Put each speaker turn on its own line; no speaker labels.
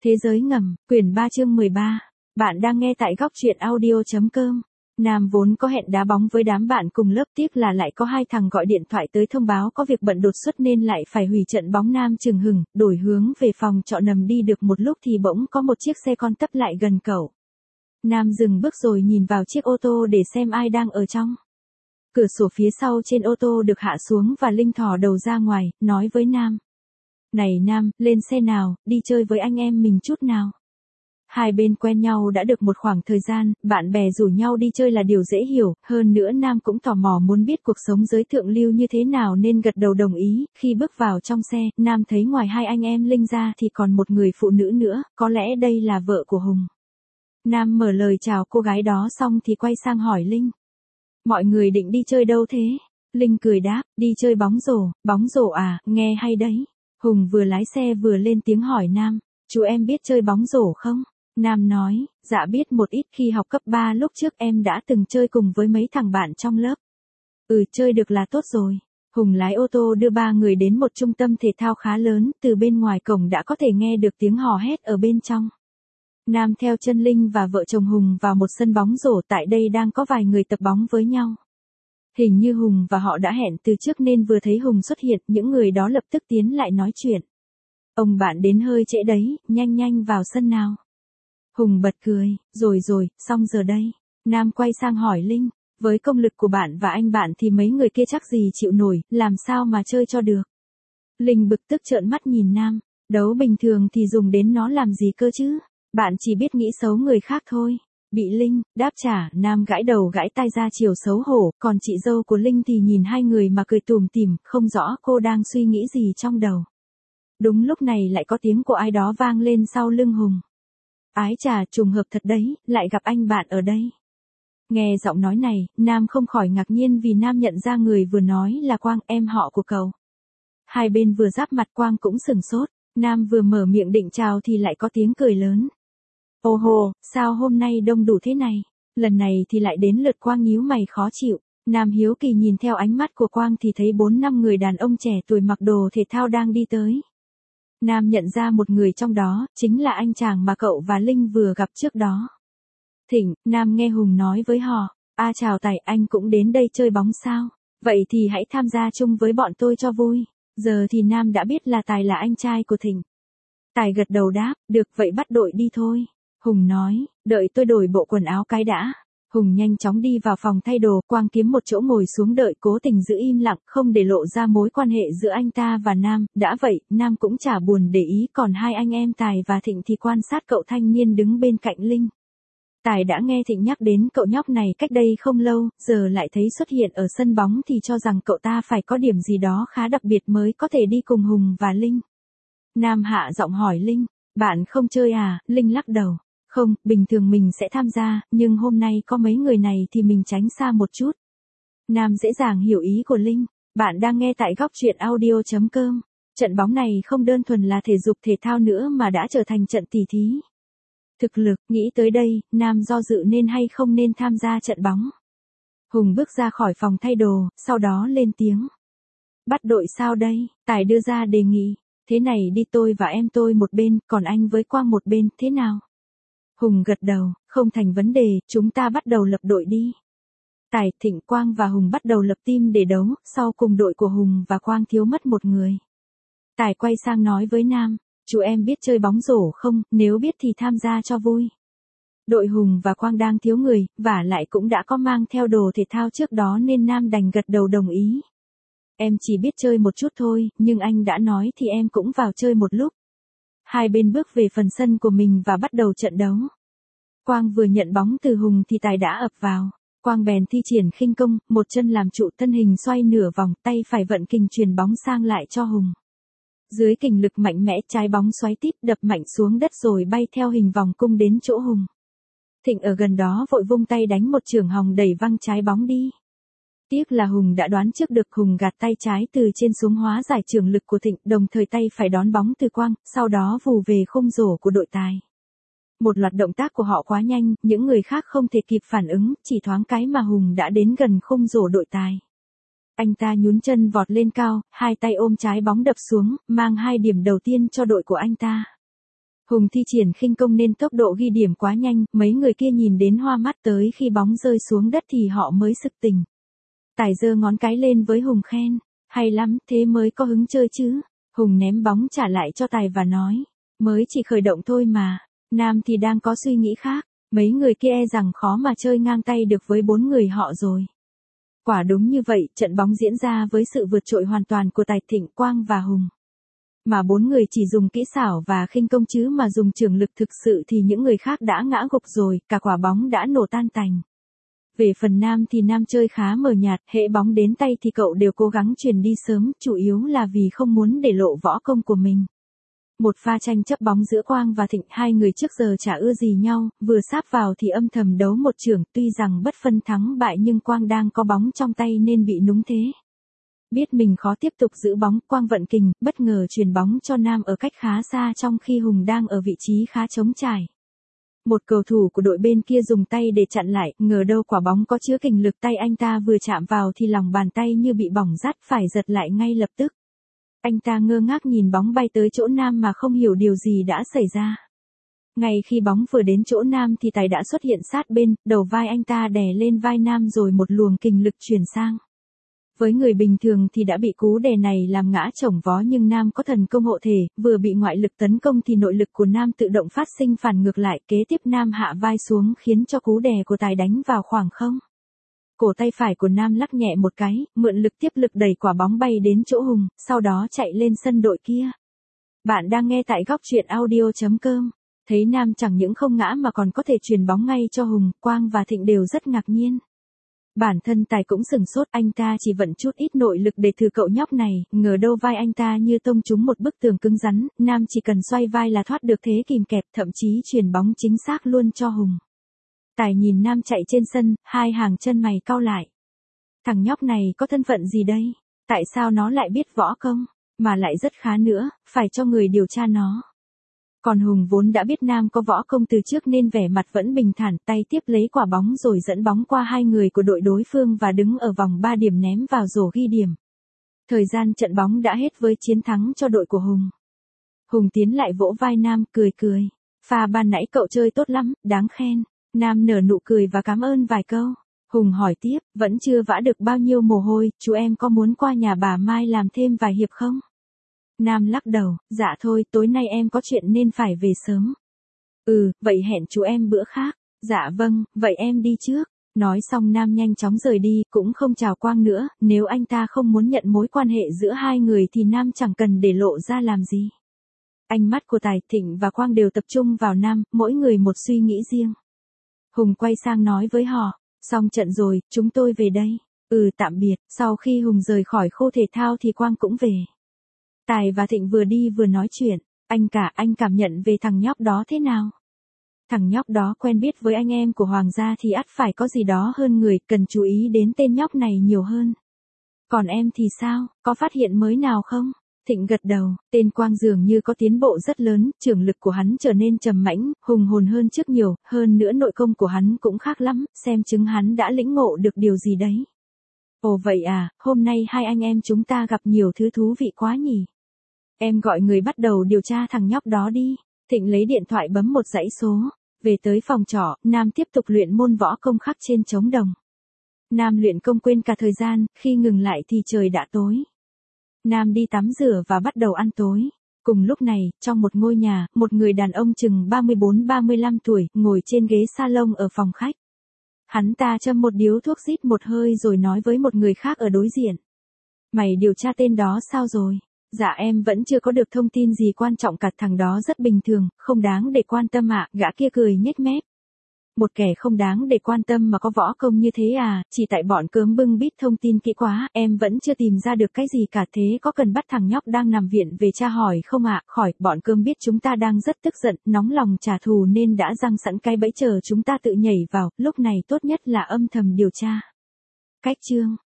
Thế giới ngầm, quyển 3 chương 13. Bạn đang nghe tại góc truyện audio.com. Nam vốn có hẹn đá bóng với đám bạn cùng lớp, tiếc là lại có hai thằng gọi điện thoại tới thông báo có việc bận đột xuất nên lại phải hủy trận bóng. Nam chừng hừng, đổi hướng về phòng trọ nằm đi được một lúc thì bỗng có một chiếc xe con tấp lại gần cậu. Nam dừng bước rồi nhìn vào chiếc ô tô để xem ai đang ở trong. Cửa sổ phía sau trên ô tô được hạ xuống và Linh thò đầu ra ngoài, nói với Nam. Này Nam, lên xe nào, đi chơi với anh em mình chút nào. Hai bên quen nhau đã được một khoảng thời gian, bạn bè rủ nhau đi chơi là điều dễ hiểu, hơn nữa Nam cũng tò mò muốn biết cuộc sống giới thượng lưu như thế nào nên gật đầu đồng ý. Khi bước vào trong xe, Nam thấy ngoài hai anh em Linh ra thì còn một người phụ nữ nữa, có lẽ đây là vợ của Hùng. Nam mở lời chào cô gái đó xong thì quay sang hỏi Linh. Mọi người định đi chơi đâu thế? Linh cười đáp, đi chơi bóng rổ à, nghe hay đấy. Hùng vừa lái xe vừa lên tiếng hỏi Nam, chú em biết chơi bóng rổ không? Nam nói, dạ biết một ít, khi học cấp 3 lúc trước em đã từng chơi cùng với mấy thằng bạn trong lớp. Chơi được là tốt rồi. Hùng lái ô tô đưa ba người đến một trung tâm thể thao khá lớn, từ bên ngoài cổng đã có thể nghe được tiếng hò hét ở bên trong. Nam theo chân Linh và vợ chồng Hùng vào một sân bóng rổ, tại đây đang có vài người tập bóng với nhau. Hình như Hùng và họ đã hẹn từ trước nên vừa thấy Hùng xuất hiện, những người đó lập tức tiến lại nói chuyện. Ông bạn đến hơi trễ đấy, nhanh vào sân nào. Hùng bật cười, rồi, xong giờ đây. Nam quay sang hỏi Linh, với công lực của bạn và anh bạn thì mấy người kia chắc gì chịu nổi, làm sao mà chơi cho được. Linh bực tức trợn mắt nhìn Nam, đấu bình thường thì dùng đến nó làm gì cơ chứ, bạn chỉ biết nghĩ xấu người khác thôi. Bị Linh đáp trả, Nam gãi đầu gãi tai ra chiều xấu hổ, còn chị dâu của Linh thì nhìn hai người mà cười tủm tỉm, không rõ cô đang suy nghĩ gì trong đầu. Đúng lúc này lại có tiếng của ai đó vang lên sau lưng Hùng. Ái chà, trùng hợp thật đấy, lại gặp anh bạn ở đây. Nghe giọng nói này, Nam không khỏi ngạc nhiên vì Nam nhận ra người vừa nói là Quang, em họ của cậu. Hai bên vừa giáp mặt, Quang cũng sửng sốt, Nam vừa mở miệng định chào thì lại có tiếng cười lớn. Ồ hồ, sao hôm nay đông đủ thế này? Lần này thì lại đến lượt Quang nhíu mày khó chịu. Nam hiếu kỳ nhìn theo ánh mắt của Quang thì thấy 4-5 người đàn ông trẻ tuổi mặc đồ thể thao đang đi tới. Nam nhận ra một người trong đó, chính là anh chàng mà cậu và Linh vừa gặp trước đó. Thỉnh, Nam nghe Hùng nói với họ, chào Tài, anh cũng đến đây chơi bóng sao? Vậy thì hãy tham gia chung với bọn tôi cho vui. Giờ thì Nam đã biết là Tài là anh trai của Thỉnh. Tài gật đầu đáp, được vậy bắt đội đi thôi. Hùng nói, đợi tôi đổi bộ quần áo cái đã. Hùng nhanh chóng đi vào phòng thay đồ, Quang kiếm một chỗ ngồi xuống đợi, cố tình giữ im lặng, không để lộ ra mối quan hệ giữa anh ta và Nam. Đã vậy, Nam cũng chả buồn để ý, còn hai anh em Tài và Thịnh thì quan sát cậu thanh niên đứng bên cạnh Linh. Tài đã nghe Thịnh nhắc đến cậu nhóc này cách đây không lâu, giờ lại thấy xuất hiện ở sân bóng thì cho rằng cậu ta phải có điểm gì đó khá đặc biệt mới có thể đi cùng Hùng và Linh. Nam hạ giọng hỏi Linh, bạn không chơi à? Linh lắc đầu. Không, bình thường mình sẽ tham gia, nhưng hôm nay có mấy người này thì mình tránh xa một chút. Nam dễ dàng hiểu ý của Linh. Bạn đang nghe tại góc truyện audio.com. Trận bóng này không đơn thuần là thể dục thể thao nữa mà đã trở thành trận tỉ thí. Thực lực, nghĩ tới đây, Nam do dự nên hay không nên tham gia trận bóng. Hùng bước ra khỏi phòng thay đồ, sau đó lên tiếng. Bắt đội sao đây? Tài đưa ra đề nghị. Thế này đi, tôi và em tôi một bên, còn anh với Quang một bên, thế nào? Hùng gật đầu, không thành vấn đề, chúng ta bắt đầu lập đội đi. Tài, Thịnh, Quang và Hùng bắt đầu lập team để đấu, sau cùng đội của Hùng và Quang thiếu mất một người. Tài quay sang nói với Nam, chú em biết chơi bóng rổ không, nếu biết thì tham gia cho vui. Đội Hùng và Quang đang thiếu người, vả lại cũng đã có mang theo đồ thể thao trước đó nên Nam đành gật đầu đồng ý. Em chỉ biết chơi một chút thôi, nhưng anh đã nói thì em cũng vào chơi một lúc. Hai bên bước về phần sân của mình và bắt đầu trận đấu. Quang vừa nhận bóng từ Hùng thì Tài đã ập vào. Quang bèn thi triển khinh công, một chân làm trụ, thân hình xoay nửa vòng, tay phải vận kình truyền bóng sang lại cho Hùng. Dưới kình lực mạnh mẽ, trái bóng xoáy tít đập mạnh xuống đất rồi bay theo hình vòng cung đến chỗ Hùng. Thịnh ở gần đó vội vung tay đánh một chưởng hòng đẩy văng trái bóng đi. Tiếc là Hùng đã đoán trước được, Hùng gạt tay trái từ trên xuống hóa giải chưởng lực của Thịnh, đồng thời tay phải đón bóng từ Quang, sau đó vù về khung rổ của đội Tài. Một loạt động tác của họ quá nhanh, những người khác không thể kịp phản ứng, chỉ thoáng cái mà Hùng đã đến gần khung rổ đội Tài. Anh ta nhún chân vọt lên cao, hai tay ôm trái bóng đập xuống, mang 2 điểm đầu tiên cho đội của anh ta. Hùng thi triển khinh công nên tốc độ ghi điểm quá nhanh, mấy người kia nhìn đến hoa mắt tới khi bóng rơi xuống đất thì họ mới sực tỉnh. Tài giơ ngón cái lên với Hùng khen, hay lắm, thế mới có hứng chơi chứ. Hùng ném bóng trả lại cho Tài và nói, mới chỉ khởi động thôi mà. Nam thì đang có suy nghĩ khác, mấy người kia e rằng khó mà chơi ngang tay được với 4 người họ rồi. Quả đúng như vậy, trận bóng diễn ra với sự vượt trội hoàn toàn của Tài, Thịnh, Quang và Hùng. Mà 4 người chỉ dùng kỹ xảo và khinh công chứ mà dùng trường lực thực sự thì những người khác đã ngã gục rồi, cả quả bóng đã nổ tan tành. Về phần Nam thì Nam chơi khá mờ nhạt, hễ bóng đến tay thì cậu đều cố gắng chuyền đi sớm, chủ yếu là vì không muốn để lộ võ công của mình. Một pha tranh chấp bóng giữa Quang và Thịnh, hai người trước giờ chả ưa gì nhau, vừa sáp vào thì âm thầm đấu một chưởng, tuy rằng bất phân thắng bại nhưng Quang đang có bóng trong tay nên bị núng thế. Biết mình khó tiếp tục giữ bóng, Quang vận kình, bất ngờ chuyền bóng cho Nam ở cách khá xa trong khi Hùng đang ở vị trí khá trống trải. Một cầu thủ của đội bên kia dùng tay để chặn lại, ngờ đâu quả bóng có chứa kình lực, tay anh ta vừa chạm vào thì lòng bàn tay như bị bỏng rát, phải giật lại ngay lập tức. Anh ta ngơ ngác nhìn bóng bay tới chỗ Nam mà không hiểu điều gì đã xảy ra. Ngay khi bóng vừa đến chỗ Nam thì Tài đã xuất hiện sát bên, đầu vai anh ta đè lên vai Nam rồi một luồng kình lực truyền sang. Với người bình thường thì đã bị cú đè này làm ngã chồng vó, nhưng Nam có thần công hộ thể, vừa bị ngoại lực tấn công thì nội lực của Nam tự động phát sinh phản ngược lại, kế tiếp Nam hạ vai xuống khiến cho cú đè của Tài đánh vào khoảng không. Cổ tay phải của Nam lắc nhẹ một cái, mượn lực tiếp lực đẩy quả bóng bay đến chỗ Hùng, sau đó chạy lên sân đội kia. Bạn đang nghe tại góc truyện audio.com. Thấy Nam chẳng những không ngã mà còn có thể truyền bóng ngay cho Hùng, Quang và Thịnh đều rất ngạc nhiên. Bản thân Tài cũng sửng sốt, anh ta chỉ vận chút ít nội lực để thử cậu nhóc này, ngờ đâu vai anh ta như tông trúng một bức tường cứng rắn, Nam chỉ cần xoay vai là thoát được thế kìm kẹp, thậm chí truyền bóng chính xác luôn cho Hùng. Tài nhìn Nam chạy trên sân, hai hàng chân mày cau lại. Thằng nhóc này có thân phận gì đây? Tại sao nó lại biết võ công, mà lại rất khá nữa, phải cho người điều tra nó. Còn Hùng vốn đã biết Nam có võ công từ trước nên vẻ mặt vẫn bình thản, tay tiếp lấy quả bóng rồi dẫn bóng qua hai người của đội đối phương và đứng ở vòng 3 điểm ném vào rổ ghi điểm. Thời gian trận bóng đã hết với chiến thắng cho đội của Hùng. Hùng tiến lại vỗ vai Nam, cười cười. Pha ban nãy cậu chơi tốt lắm, đáng khen. Nam nở nụ cười và cảm ơn vài câu. Hùng hỏi tiếp, vẫn chưa vã được bao nhiêu mồ hôi, chú em có muốn qua nhà bà Mai làm thêm vài hiệp không? Nam lắc đầu, dạ thôi, tối nay em có chuyện nên phải về sớm. Vậy hẹn chú em bữa khác. Dạ vâng, vậy em đi trước. Nói xong Nam nhanh chóng rời đi, cũng không chào Quang nữa, nếu anh ta không muốn nhận mối quan hệ giữa hai người thì Nam chẳng cần để lộ ra làm gì. Ánh mắt của Tài, Thịnh và Quang đều tập trung vào Nam, mỗi người một suy nghĩ riêng. Hùng quay sang nói với họ, xong trận rồi, chúng tôi về đây. Tạm biệt. Sau khi Hùng rời khỏi khu thể thao thì Quang cũng về. Tài và Thịnh vừa đi vừa nói chuyện, anh cảm nhận về thằng nhóc đó thế nào? Thằng nhóc đó quen biết với anh em của Hoàng gia thì ắt phải có gì đó hơn người, cần chú ý đến tên nhóc này nhiều hơn. Còn em thì sao, có phát hiện mới nào không? Thịnh gật đầu, tên Quang dường như có tiến bộ rất lớn, trưởng lực của hắn trở nên trầm mãnh, hùng hồn hơn trước nhiều, hơn nữa nội công của hắn cũng khác lắm, xem chứng hắn đã lĩnh ngộ được điều gì đấy. Ồ vậy à, hôm nay hai anh em chúng ta gặp nhiều thứ thú vị quá nhỉ. Em gọi người bắt đầu điều tra thằng nhóc đó đi. Thịnh lấy điện thoại bấm một dãy số. Về tới phòng trọ, Nam tiếp tục luyện môn võ công khắc trên trống đồng. Nam luyện công quên cả thời gian, khi ngừng lại thì trời đã tối. Nam đi tắm rửa và bắt đầu ăn tối. Cùng lúc này, trong một ngôi nhà, một người đàn ông chừng 34-35 tuổi, ngồi trên ghế salon ở phòng khách. Hắn ta châm một điếu thuốc rít một hơi rồi nói với một người khác ở đối diện. Mày điều tra tên đó sao rồi? Dạ em vẫn chưa có được thông tin gì quan trọng cả, thằng đó rất bình thường, không đáng để quan tâm ạ. Gã kia cười nhếch mép. Một kẻ không đáng để quan tâm mà có võ công như thế à, chỉ tại bọn cớm bưng bít thông tin kỹ quá, em vẫn chưa tìm ra được cái gì cả. Thế có cần bắt thằng nhóc đang nằm viện về tra hỏi không ạ? Khỏi, bọn cơm biết chúng ta đang rất tức giận, nóng lòng trả thù nên đã giăng sẵn cái bẫy chờ chúng ta tự nhảy vào, lúc này tốt nhất là âm thầm điều tra. Cách chương